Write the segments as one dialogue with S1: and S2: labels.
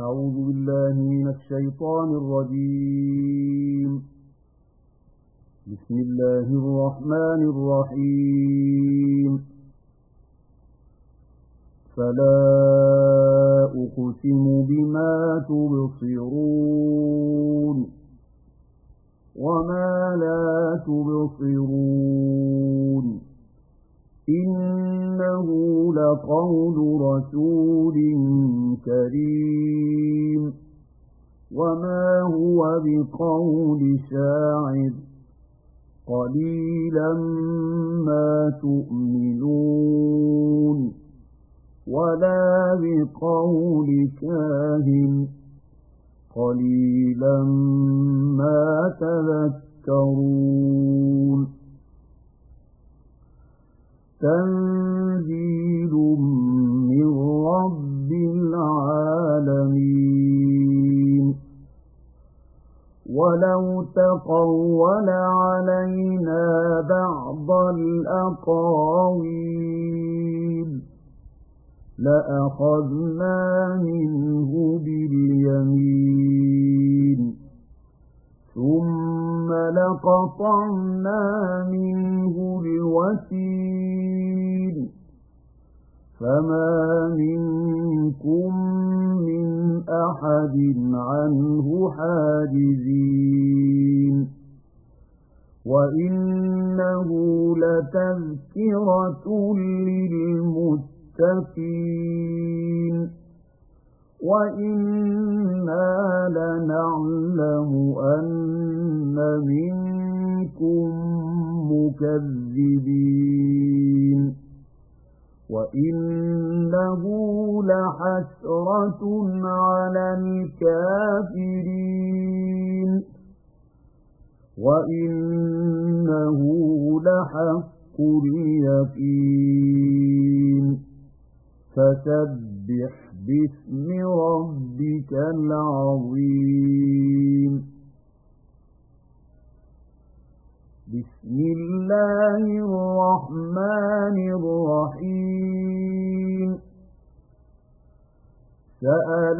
S1: أعوذ بالله من الشيطان الرجيم. بسم الله الرحمن الرحيم. فلا أقسم بما تبصرون وما لا تبصرون إنه لقول رسول كريم وما هو بقول شاعر قليلا ما تؤمنون ولا بقول كاهن قليلا ما تذكرون تنزيل من رب العالمين ولو تقول علينا بعض الأقاويل لأخذنا منه باليمين ثم لقطعنا منه الوتين فما منكم من أحد عنه حاجزين وإنه لتذكرة للمتقين وإنا لنعلم أن منكم مكذبين وإنه لحسرة على الكافرين وإنه لحق اليقين فسبح باسم ربك العظيم. بسم الله الرحمن الرحيم. سأل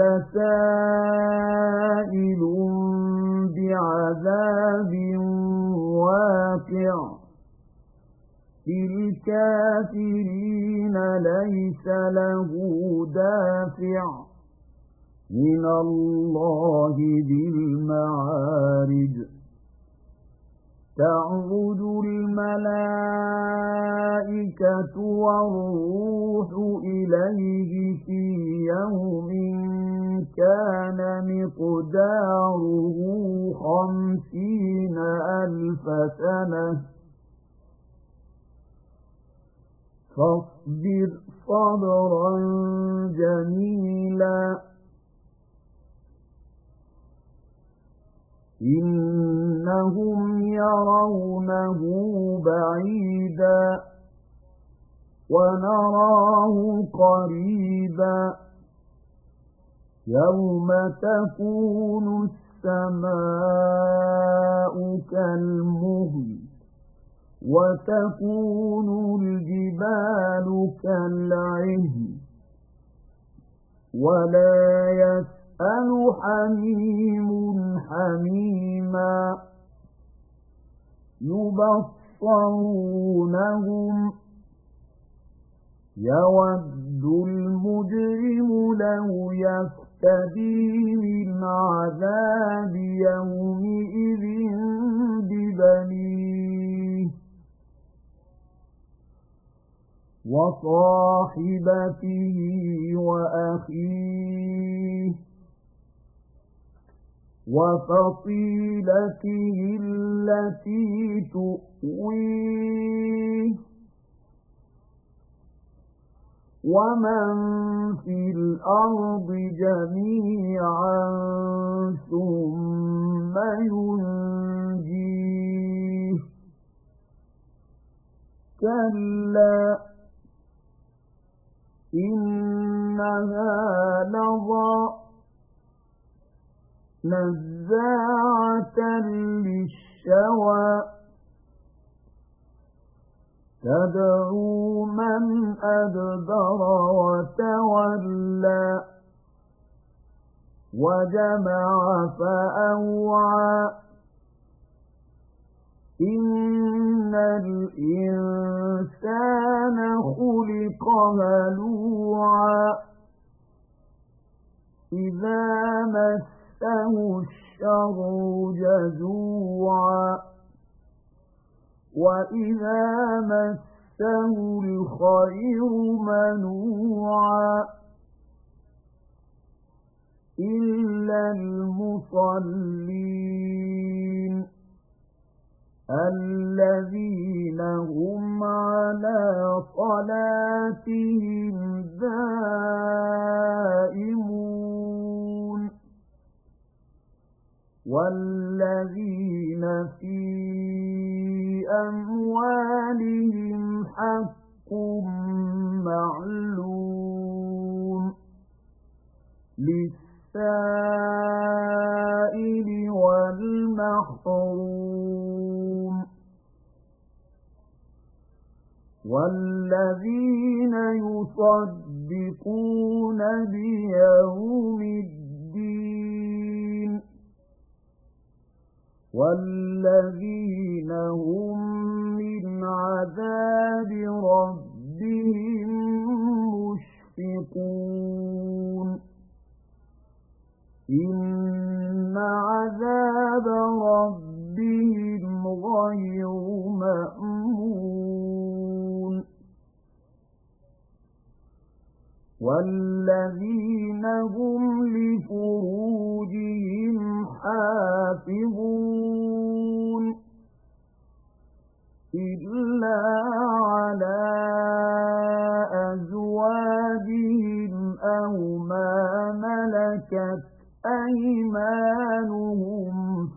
S1: سائل بعذاب واقع للكافرين ليس له دافع من الله ذي المعارج تعرج الملائكة والروح إليه في يوم كان مقداره 50,000 سنة فاصبر صبرا جميلا إنهم يرونه بعيدا ونراه قريبا يوم تكون السماء كالمهل وتكون الجبال كالعهن ولا يسأل حميم حميما يبصرونهم يود المجرم لو يفتدي من عذاب يومئذ ببنيه وصاحبته وأخيه وفصيلته التي تؤويه ومن في الأرض جميعا ثم ينجيه كلا إنها لظى نزاعة للشوى تدعو من أدبر وتولى وجمع فأوعى إن الإنسان خلق هلوعا إذا مسه الشر جزوعا وإذا مسه الخير منوعا إلا المصلين الذين هم على صلاتهم دائمون والذين في أموالهم حق معلوم للسائل والمحروم والذين يصدقون بيوم الدين والذين هم من عذاب ربهم مشفقون إن عذاب ربهم غير مأمون والذين هم لفروجهم حافظون إلا على أزواجهم أو ما ملكت أيمانهم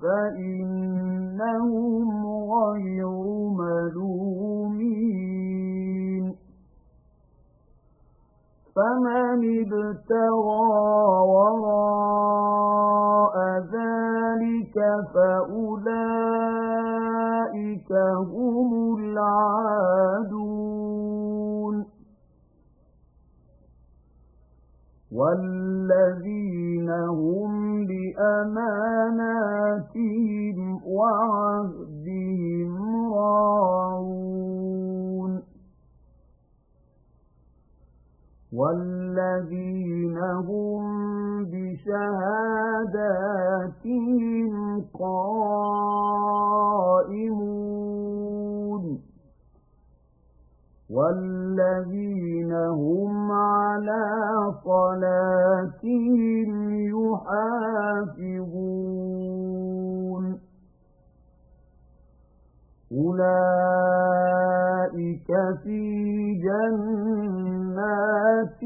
S1: فإنهم غير ملومين فمن ابتغى وراء ذلك فأولئك هم العادون والذين هم لأماناتهم وعهدهم راعون والذين هم بشهاداتهم قائمون والذين هم على صلاتهم يحافظون أولئك في جنات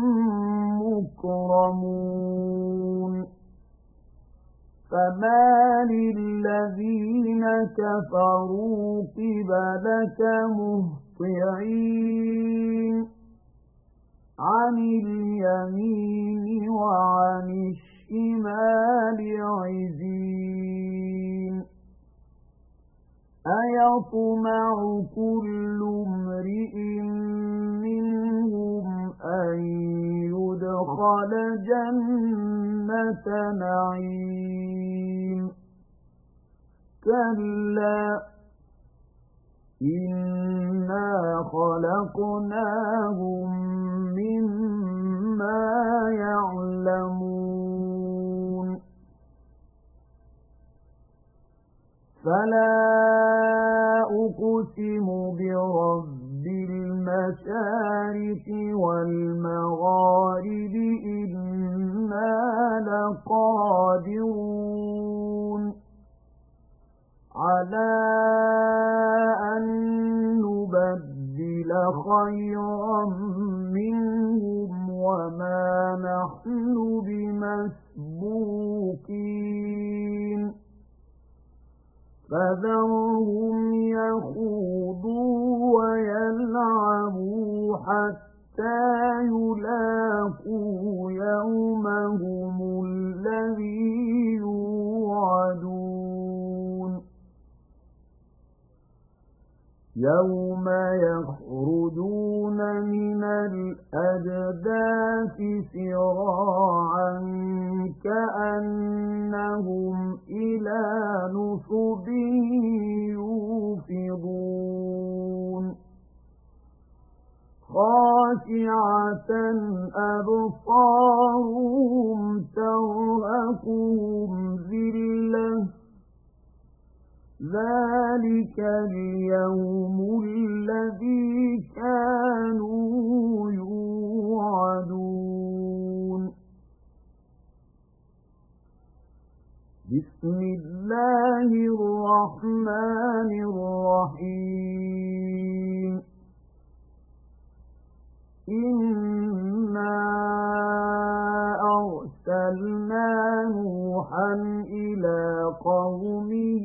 S1: مكرمون فما للذين كفروا قبلك مهطعين عن اليمين وعن الشمال عزين أيطمع كل امرئ منهم أن يدخل جنة نعيم كلا إنا خلقناهم مما يعلمون فلا أقسم برب المشارق والمغارب إنا لقادرون على أن نبدل خيرا منهم وما نحن بمسبوقين فذرهم يخوضوا ويلعبوا حتى يلاقوا يومهم الذي يوعدون يوم يخرجون من الأجداث سراعا كأنهم إلى نصب يوفضون خاشعة أبصارهم ترهقهم ذلة ذلك اليوم الذي كانوا يوعدون بسم الله الرحمن الرحيم إنا أرسلنا نوحا إلى قومه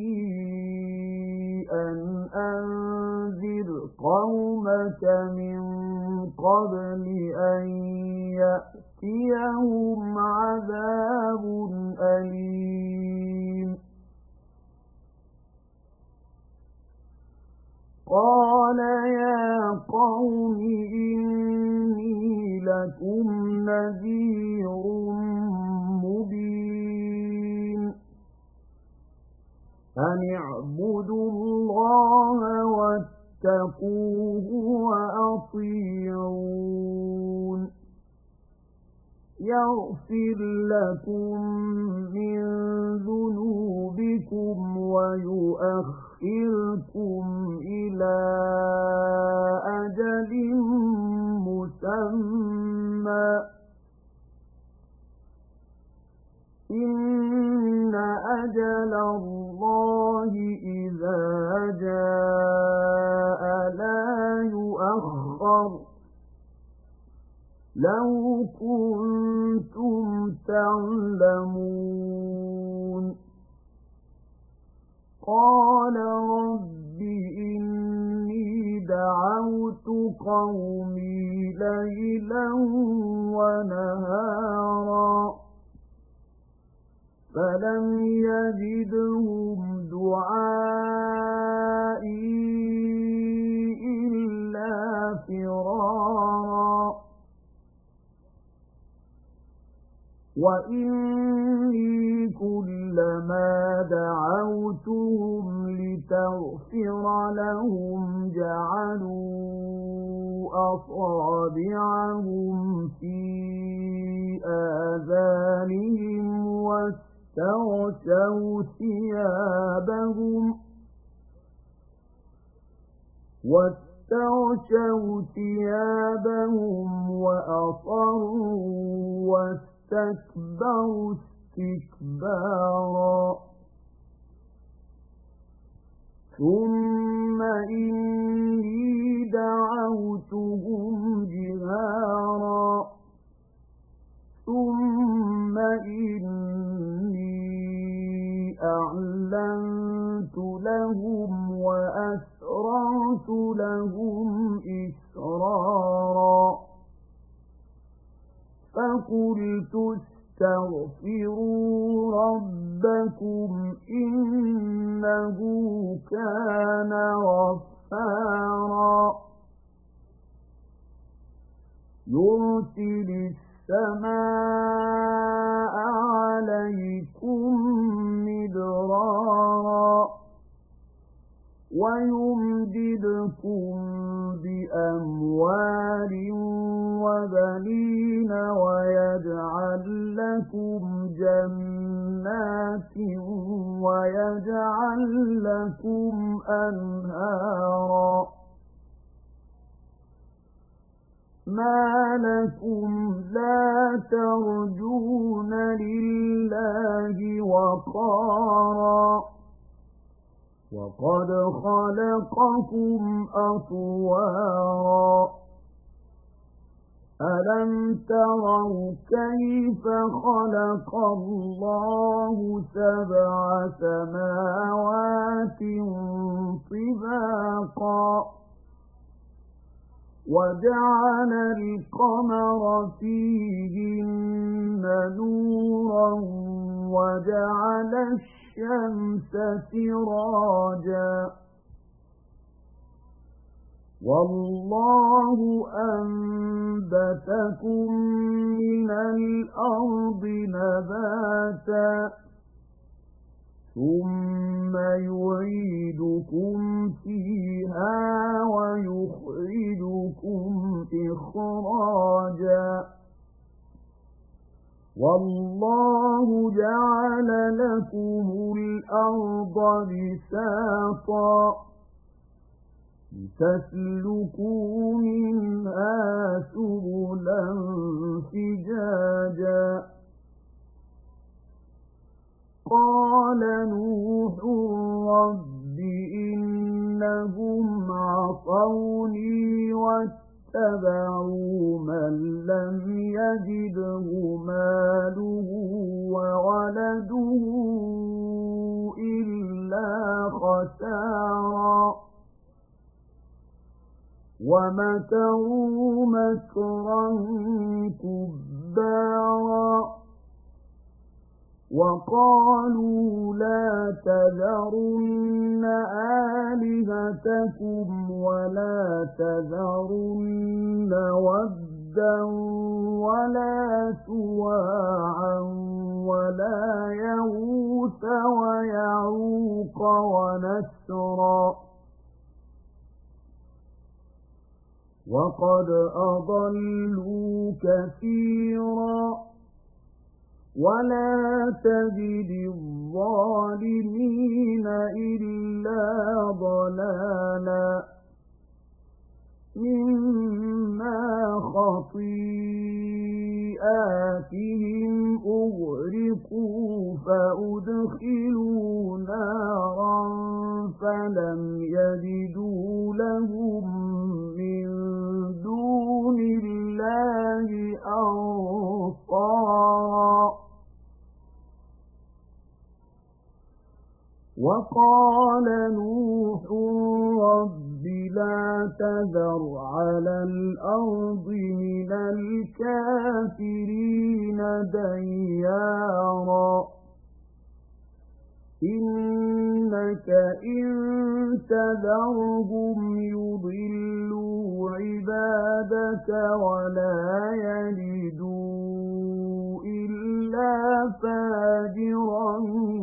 S1: أن أنذر قومك من قبل أن يأتيهم عذاب أليم قال يا قوم إني لكم نذير مبين أن اعبدوا الله واتقوه وأطيعون يغفر لكم من ذنوبكم ويؤخركم إلى أجل مسمى إن أجل الله إذا جاء لا يؤخر لو كنتم تعلمون قال رب إني دعوت قومي ليلا ونهارا فلم يزدهم دعائي إلا فرارا وإني كلما دعوتهم لتغفر لهم جعلوا أصابعهم في آذانهم واستغشوا ثيابهم وأصروا واستكبروا استكبارا ثم إني دعوتهم جهارا ثم إني أعلنت لهم وأسررت لهم إسرارا فقلت استغفروا ربكم إنه كان غفارا يرسل السماء عليكم مدرارا ويمددكم بأموال وبنين ويجعل لكم جنات ويجعل لكم أنهارا ما لكم لا ترجون لله وقارا وقد خلقكم أطوارا ألم تروا كيف خلق الله 7 سماوات طباقا وجعل القمر فيهن نورا وجعل الشمس سراجا والله أنبتكم من الأرض نباتا ثم يعيدكم فيها ويخرجكم إخراجا والله جعل لكم الأرض بساطا لتسلكوا منها سبلا فجاجا قال نوح رب إنهم عصوني واتبعوا من لم يجده ماله وولده إلا خسارا ومكروا مكرا كبارا وقالوا لا تذرن آلهتكم ولا تذرن ودا ولا سواعا ولا يغوث ويعوق ونسرا وقد أضلوا كثيرا ولا تزد الظالمين إلا ضلالا مما خطيئاتهم أغرقوا فأدخلوا نارا فلم يجدوا لهم من دون الله أنصارا وقال نوح رب لا تذر على الأرض من الكافرين ديارا إنك إن تذرهم يضلوا عبادك ولا يلدوا إلا فاجرا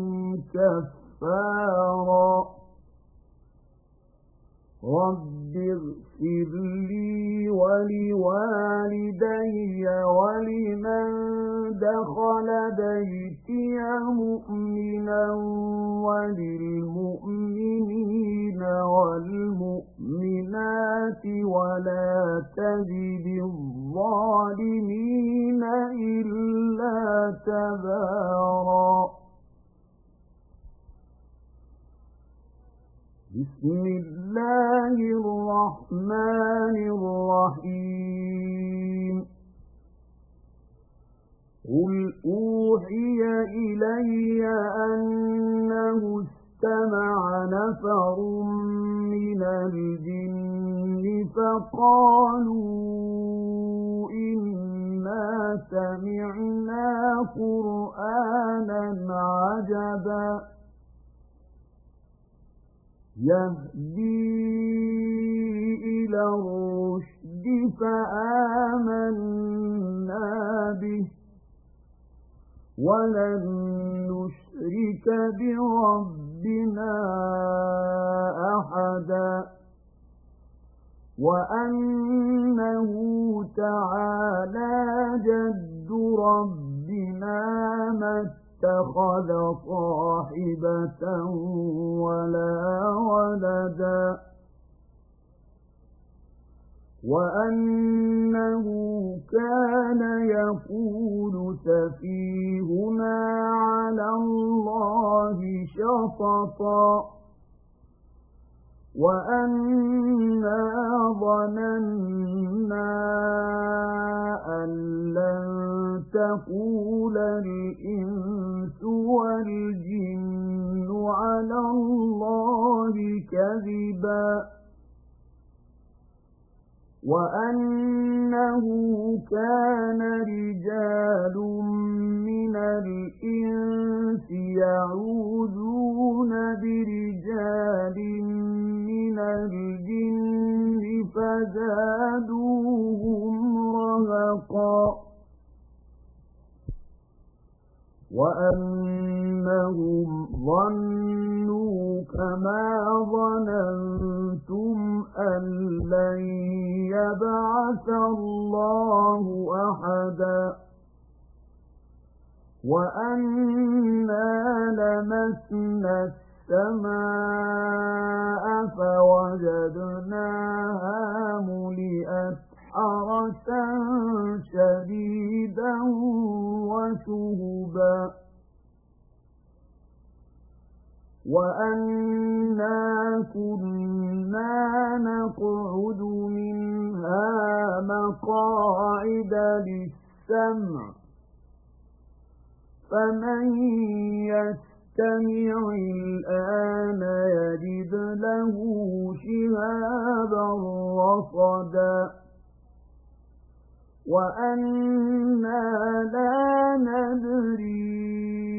S1: كفارا رب اغفر لي ولوالدي ولمن دخل بيتي مؤمنا وللمؤمنين والمؤمنات ولا تزد الظالمين إلا تبارا بسم الله الرحمن الرحيم قل أوحي إلي أنه استمع نفر من الجن فقالوا إنا سمعنا قرآنا عجبا يهدي إلى الرشد فآمنا به ولن نشرك بربنا أحدا وأنه تعالى جد ربنا ما اتخذ صاحبة ولا ولدا وأنه كان يقول سفيهنا على الله شططا وأنا ظننا أن لن تقول الإنس والجن على الله كذبا وأنه كان رجال من الإنس يعوذون برجال من الجن وزادوهم رهقا وأنهم ظنوا كما ظننتم أن لن يبعث الله أحدا وأنا لمسنا السماء فوجدناها ملئت حرسا شديدا وشهبا وأنا كنا نقعد منها مقاعد للسمع فمن يستمع الآن يجد له شهابا رصدا وأنا لا ندري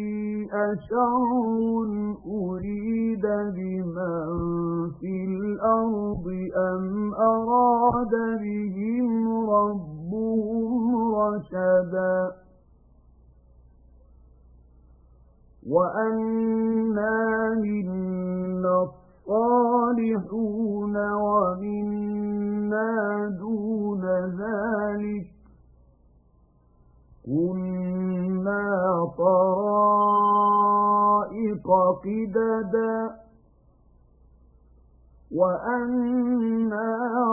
S1: أشر أريد بمن في الأرض أم أراد بهم ربهم رشدا وأنا منا الصالحون ومنا دون ذلك كنا طرائق قددا وأنا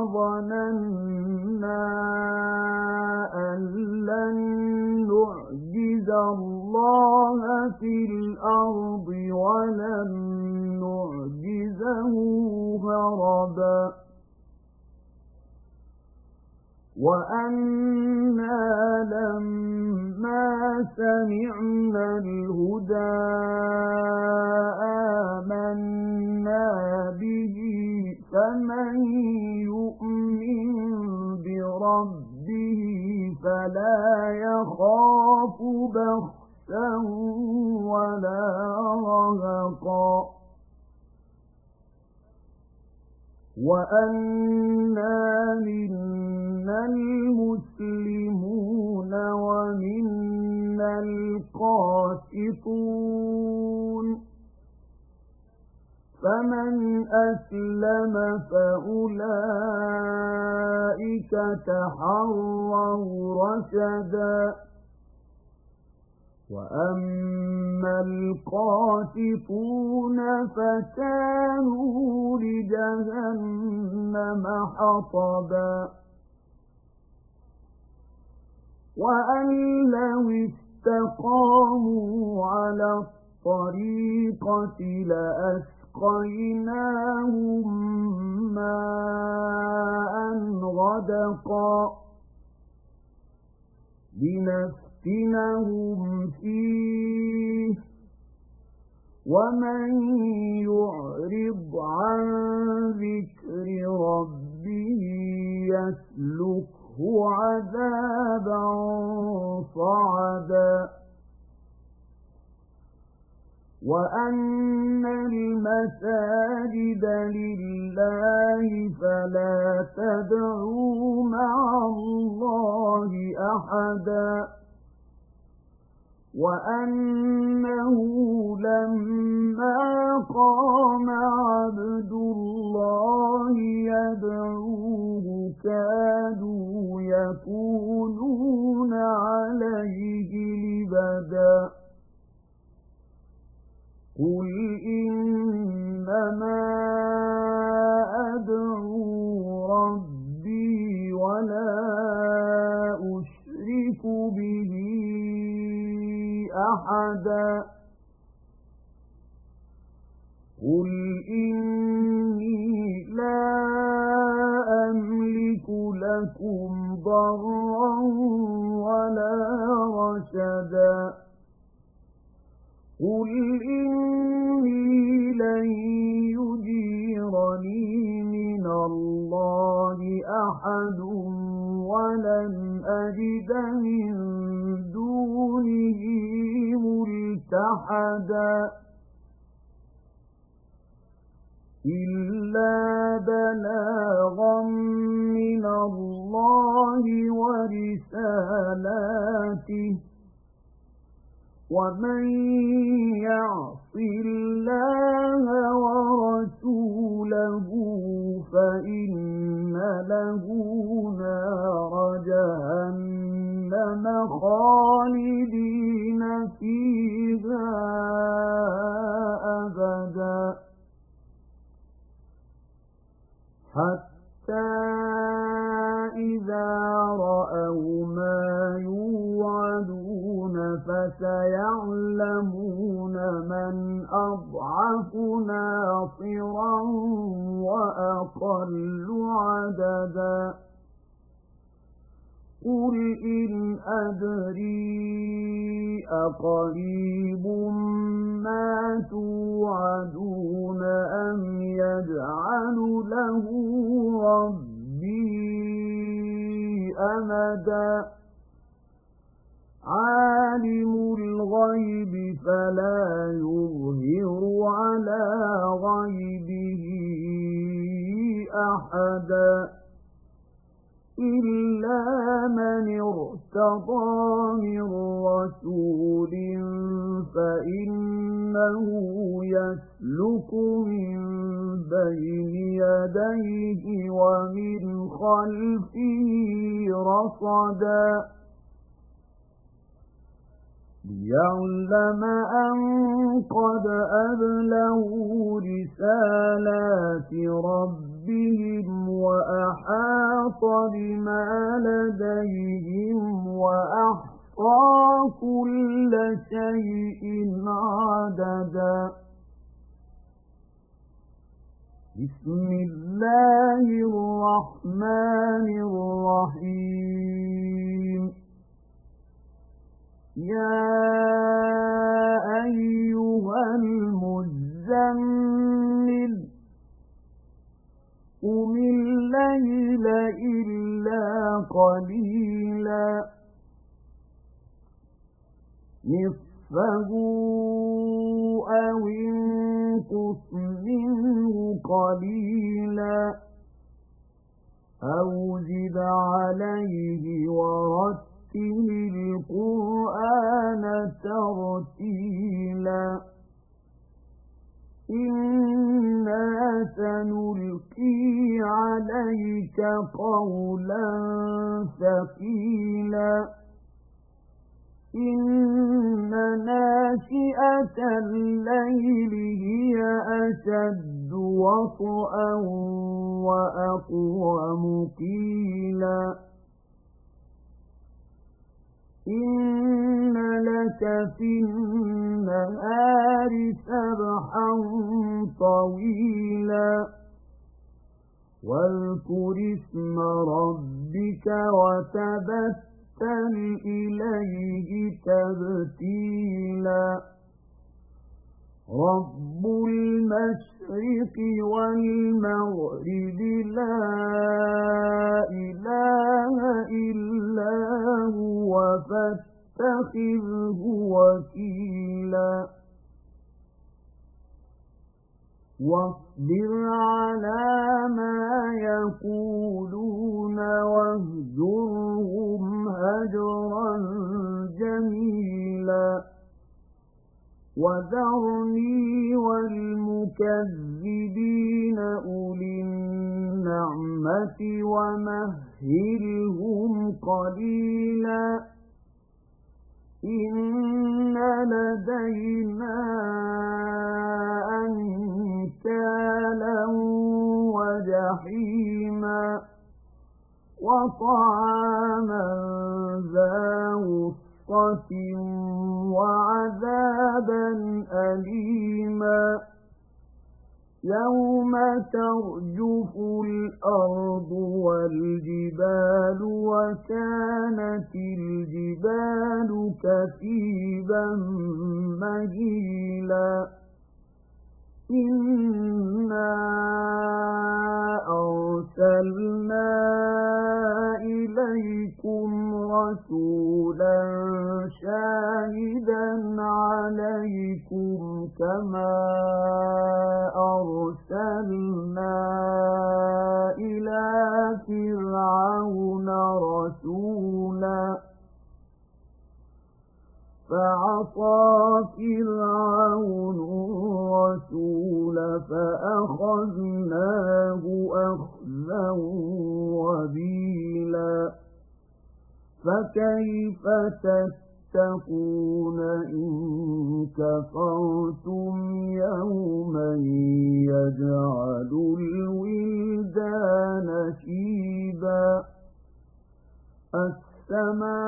S1: ظننا أن لن نعجز الله في الأرض ولن نعجزه هربا وأنا لما سمعنا الهدى آمنا به فمن يؤمن بربه فلا يخاف بخسا ولا رهقا وأنا منا المسلمون ومنا القاسطون فمن أسلم فأولئك تحروا رشدا وأما القاسطون فكانوا لجهنم حطبا وأن لو استقاموا على الطريقة لأسقيناهم ماء غدقا لنفتنهم فيه ومن يعرض عن ذكر ربه يسلكه عذابا صعدا وأن المساجد لله فلا تدعوا مع الله أحدا وأنه لما قام عبد الله يدعوه كادوا يكونون عليه لبدا قل إنما أدعو ربي ولا أشرك به أحدا قل إني لا أملك لكم ضرا ولا رشدا قل إني لن يجيرني من الله أحد ولن أجد من دونه ملتحدا إلا بلاغا من الله ورسالاته ومن يعص الله ورسوله فإن له نار جهنم خالدين فيها أبدا حتى إذا رأوا ما يوعدون فسيعلمون من أضعف ناصرا وأقل عددا قل إن أدري أقريب ما توعدون أم يجعل له ربي أمدا عالم الغيب فلا يظهر على غيبه أحدا إلا من ارتضى من رسول فإنه يسلك من بين يديه ومن خلفه رصدا ليعلم أن قد أبلغوا رسالات ربهم وأحاط بما لديهم وأحصى كل شيء عددا بسم الله الرحمن الرحيم يا أيها المزمل قم الليل إلا قليلا نصفه أو انقص منه قليلا أو زد عليه ورتل القرآن ترتيلا إنا سنلقي عليك قولا ثقيلا إن ناشئة الليل هي أشد وطئا وأقوم قيلا إن لك في النهار سبحا طويلا واذكر اسم ربك وتبتل إليه تبتيلا رب المشرق والمغرب لا إله إلا هو فاتخذه وكيلا واصبر على ما يقولون واهجرهم هجرا جميلا وذرني والمكذبين أولي النعمة ومهلهم قليلا إن لدينا أنكالا وجحيما وطعاما ذا وصفة وعذابا أليما يوم ترجف الأرض والجبال وكانت الجبال كثيبا مهيلا إنا أرسلنا إليكم رسولا شاهدا عليكم كما أرسلنا أرسلنا إلى فرعون رسولا فعصى فرعون الرسول فأخذناه أخذا وبيلا فكيف تتقون إن كفرتم يوما يجعل الولدان شيبا السماء